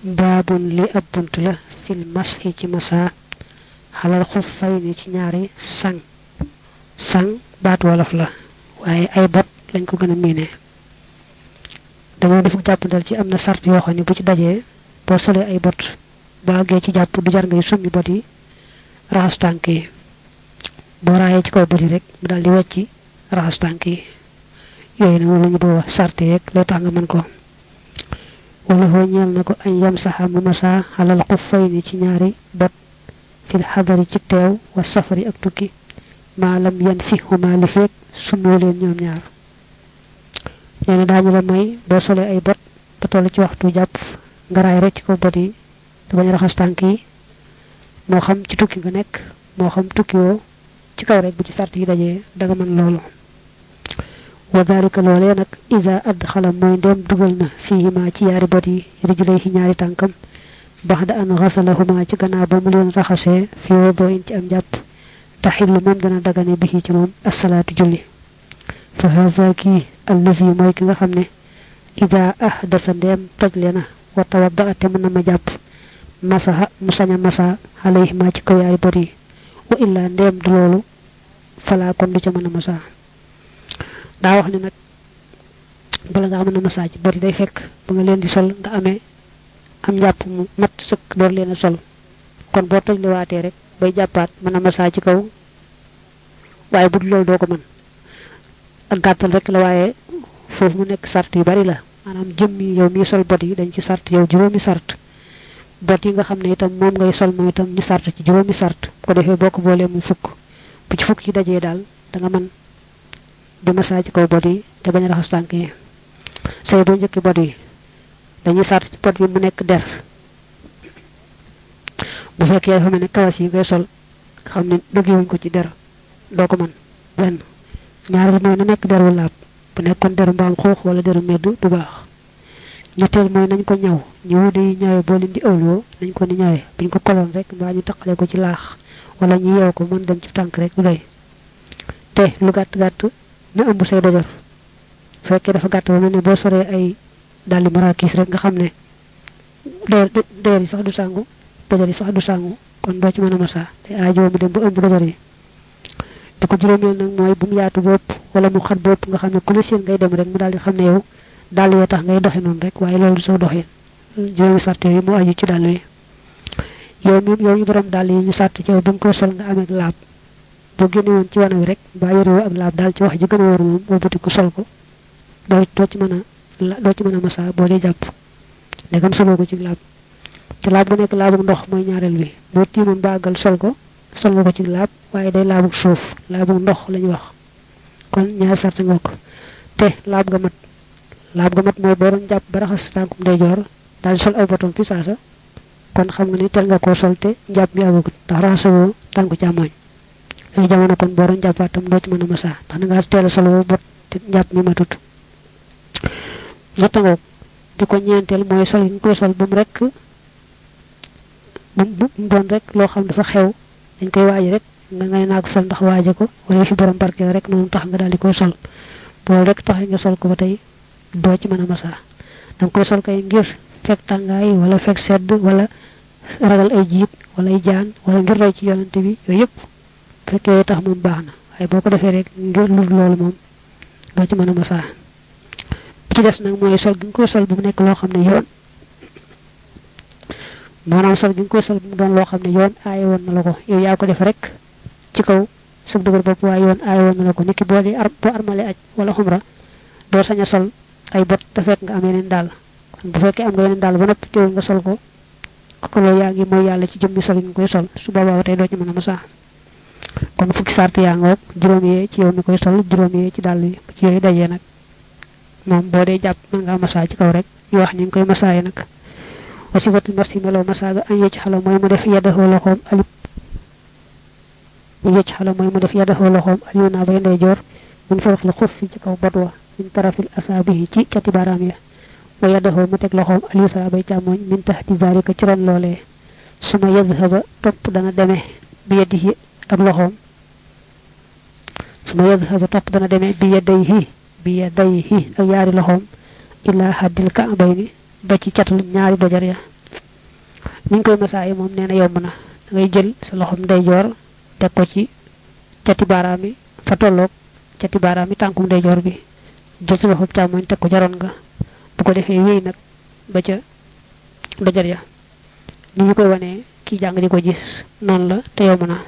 babun li ab bunt la fil mashi ci masa halal xuffayni ci ñaari sang baat wolof la waaye ay bot lañ ko gën a miine dañoo def jàppandal ci am na sart yoo xam ne bu ci dajee boo solee ay bot boo àggee ci jàpp du jar ngay summi bot yi raxas tànk yi boo raayee ci kaw bot yi rek mu daal di wecci raxas tànk yi yooyu nag moom la ñu doo wax sart yeeg lay tax nga mën ko wala ho ñeel na ko añ yam saxa mu masa halal xuffayni ci ñaari bot fil xadari ci teew wa safari ak tukki maalam yan si huma li feek sumoo leen ñoom ñaar neena daañu la may boo solee ay bot ba toll ci waxtu jàpp nga raay rek ci kaw bot yi te bañ raxas tànk yi moo xam ci tukki nga nekk moo xam tukki woo ci kaw rek bu ci sart yi dajee danga mën loolu wa dhalika lolé nak iza adkhala moy dem dugal na fihima ci yaari bot yi rijlayhi ñaari tànkam baxda an ghasalahuma ci gannaaw ba mu leen raxasee fi wudu'in ci am jàpp taxillu moom dana dagane bi ci moom as-salaatu julli fa hadha ki allazi mooy ki nga xam ne ida ahdatha ndem toj lena wa tawadda te mën na ma jàpp masaha mu saña masa alayhima ci kaw yaari bot yi wa illa ndem du loolu fala kon du ca mën a masa daa wax ne nag bala nga mën a masa ci bot yi day fekk ba nga leen di sol nga amee am jàpp mu mat sëkk door leen a sol kon boo toj li waatee rek bay jàppaat mën a masa ci kaw waaye bu loolu doo ko mën ak gàttal rek la waaye foofu mu nekk sart yu bari la maanaam jëmmi yow mi sol bot yi dañ ci sart yow juróomi sart bot yi nga xam ne itam moom ngay sol moom itam ñu sart ci juróomi sart ko defee boo ko boolee muy fukk bu ci fukk yi dajee daal da nga mën di masa ci kaw bot yi te bañ a raxas tànk yi say boo njëkki bot yi dañuy sart ci bot yi mu nekk der bu fekkee dafa mel ne kawas yi ngay sol xam ne dëggewuñ ko ci der doo ko mën benn ñaareel mooy na nekk deru laab bu nekkoon deru mbaam xuux wala deru medd du baax ñetteel mooy nañ ko ñaw ñu di ñawee boo leen di ëwloo nañ ko ni ñawee buñ ko koloon rek mbaa ñu taqale ko ci laax wala ñu yeew ko mën dem ci tànk rek du doy te lu gàtt gàtt na ëmb say dojor fekkee dafa gàtt ba mel ne boo soree ay dalli marakis rek nga xam ne doyar yi sax du sangu dojor yi sax du sangu kon doo ci mën a masa te aajo mu dem ba ëmb dojor yi di ko juróomeel nag mooy bu mu yaatu bopp wala mu xat bopp nga xam ne ku la seen ngay dem rek mu daal di xam ne yow dàll yoo tax ngay doxe noonu rek waaye loolu du soo doxin juróomi sart yooyu moo aju ci dàll yi yow ñu borom dàll yi ñu sart ci yow bi nga koy sol nga amee laab boo génne woon ci wana wi rek mbaa yore ak laab daal ci wax ji gën a war moom boo bëti ko sol ko doo ci mën a masa boo dee jàpp ndegam soloo ko ci laab ci laab bu nekk laabu ndox mooy ñaareel bi boo tiimoon ba àggal sol nga ko ci laab waaye day laabu suuf laabu ndox lañu wax kon ñaar sart nga ko te laab ga mat mooy boo doon jàpp ba raxas tànkum ndeyjoor daal di sol ay botom fi saasa kon xam nga ni tel nga koo sol te jàpp mi àggagut ndax raxasoo tànku càmmoñ léegi jamono kon boo doon jàppaatam doo ci mën a masa ndax da ngaa teel a soloo bot te jàpp mi matut ñetta ngoog di ko ñeenteel mooy sol yi ñu koy sol bu mu rek bu doon rek loo xam dafa xew dañ koy waaji rek nga ngay naa ko sol ndax waaje ko wala fi borom barke rek noonu tax nga daal di koy sol boo rek tax nga sol ko ba tey doo ci mën a masa danga koy sol kay ngir fekk tàngaay wala fekk sedd wala ragal ay jiit wala ay jaan wala ngir roy ci yonante bi yooyu yëpp fekkee tax moom baax na waaye boo ko defee rek ngir lu loolu moom doo ci mën a masa bi ci des nag mooy sol gi nga koy sol bu mu nekk loo xam ne yoon maanaam sol gi nga koy sol bu mu doon loo xam ne yoon aaye woon na la ko yow yaa ko def rek ci kaw sa dëgër bopp waaye yoon aaye woon na la ko niki boo armale aj wala xumra doo sañ a sol ay bot te fekk nga am yeneen daal kon bu fekkee am nga yeneen daal ba noppi teewul nga sol ko loolu yaa ngi mooy yàlla ci jëmmi sol gi nga koy sol su boobaa tey doo ci mën a masa kon fukki sart yaa ngoog juróom yee ci yow mi koy sol juróom yee ci dàll yi ci yooyu dajee nag moom boo dee jàpp mën ngaa masa ci kaw rek ñu wax ñu ngi koy masaaye nag wasifatul masi meloo masaaga an yëcc xala mooy mu def yaddaxoo loxoom alib mu yëcc xala mooy mu def yaddaxoo loxoom aliou naa bay ndeyjoor min farax la xuf fi ci kaw bot wa min tarafil asaabihi ci cati baaraam ya wa yaddaxoo mu teg loxoom aliou saa bay càmmoñ min taxti zalika ci ron loolee suma yadhaba topp dana demee bi yadihi ak loxoom suma yadhaba topp dana demee bi yadayhi ak yaari loxoom ila haddil ka'bayni ba ci catul ñaari dojar ya niñ koy masaaye moom nee na yomb na da ngay jël sa loxom ndeyjoor teg ko ci cati baaraam yi fa tolloog cati baaraam yi tànkum ndeyjoor bi jël sa loxom càmmoñ teg ko jaroon nga bu ko defee wéy nag ba ca dojar ya ni ñu koy wanee ki jàng di ko gis noonu la te yomb na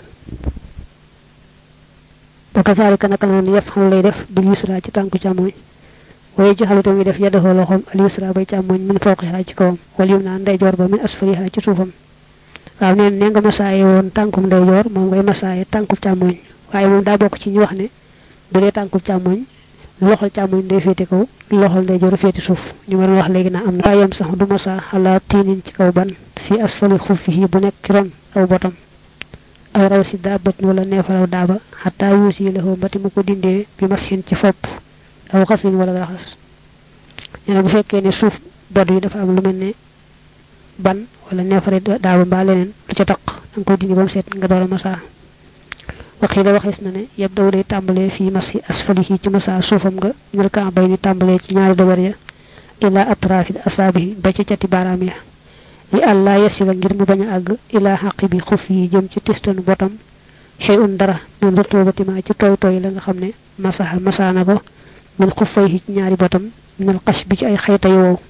ba kasaalika naka noonu yëpp xam lay def bil yusra ci tànku càmmoñ waaye joxalu tamit def yaddaxoo loxoom al yusra bay càmmoñ min fawqiha ci kawam wal yumna ndeyjoor ba min asfaliha ci suufam waaw neen ne nga masaaye woon tànkum ndeyjoor moom ngay masaaye tànku càmmoñ waaye moom daa bokk ci ñu wax ne bu dee tànku càmmoñ loxol càmmoñ day féete kaw loxol ndeyjoor féete suuf ñu war wax léegi na am na yam sax du masa ala tiinin ci kaw ban fi asfali xuffihi bu nekk ron aw botam aw raw si daabat wala neefaraw daaba xataa yuusi la xoo mbati mu ko dindee bi masin ci fopp aw xaslin wala raxas nee na bu fekkee ne suuf bod yi dafa am lu mel ne ban wala neefare daaba mbaa leneen lu ca taq danga koy dindi ba mu seet nga door a masa waxi la waxees na ne yëpp daw day tàmbalee fii masi asfalihi ci masa suufam nga ñul ka bay ni tàmbalee ci ñaari dogar ya ila atrafi asaabihi ba ca cati baaraam ya li àllaa yasila ngir mu bañ a àgg ila xaqi bi xuf yi jëm ci tistanu botam shay'un dara min rutubati ci tooy tooy la nga xam ne masaana ko min xuffay ci ñaari botam minal xash bi ci ay xayta yu wow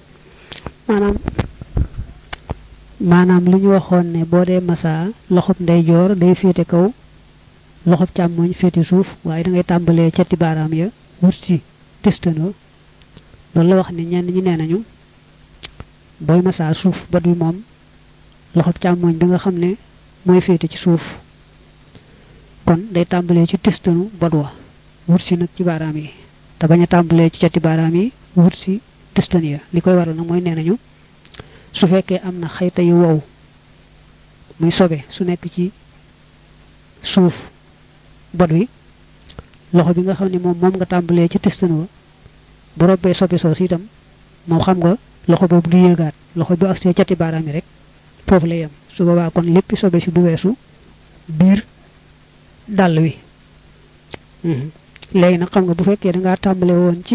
maanaam li ñu waxoon ne boo dee masa loxob ndeyjoor day féete kaw loxob càmmoñ féete suuf waaye da ngay tàmbalee cati baaraam ya wut si tistano loolu la wax ne ñenn ñi nee nañu booy masa suuf bët bi moom loxob càmmoñ bi nga xam ne mooy féete ci suuf kon day tàmbalee ci tistanu bët wa wut si nag ci baaraam yi te bañ a tàmbalee ci cati baaraam yi wut si tistan ya li koy waral nag mooy nee nañu su fekkee am na xayta yu wow muy sobe su nekk ci suuf bot wi loxo bi nga xam ne moom nga tàmbalee ci tistan wa bu robbee sobe soos itam moom xam nga loxo boobu du yéegaat loxo bi agsee cati baaraam yi rek foofu la yem su boobaa kon lépp sobe si du weesu biir dàll wi léegi nag xam nga bu fekkee dangaa tàmbale woon ci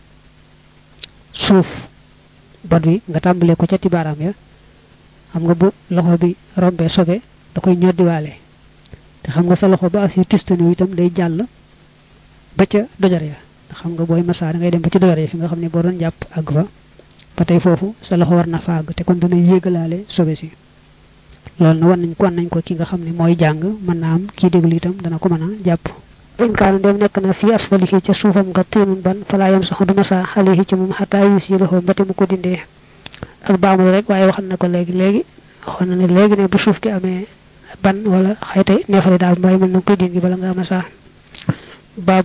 suuf bot wi nga tàmbalee ko cati baaraam ya xam nga bu loxo bi rombee sobe da koy ñoddiwaale te xam nga sa loxo ba agsee tistani itam day jàll ba ca dojar ya ndax xam nga booy massa da ngay dem ba ci dojar ya fi nga xam ne boo doon jàpp àgg fa ba tey foofu sa loxo war na fa àgg te kon dana yéegalaale sobe si loolu na wan nañ ko ki nga xam ne mooy jàng mën naa am kii déglu itam dana ko mën a jàpp in kaana dem nekk na fii asfalihi ca suufam nga tiinun ban falaa yam sax du masa xalihi ci moom xataa yuus yi loxo mbate mu ko dindee ak baamul rek waaye waxal na ko léegi waxoon na ne léegi ne bu suuf ki amee ban wala xayta neefare daal mbay mën na koy dindi bala nga masa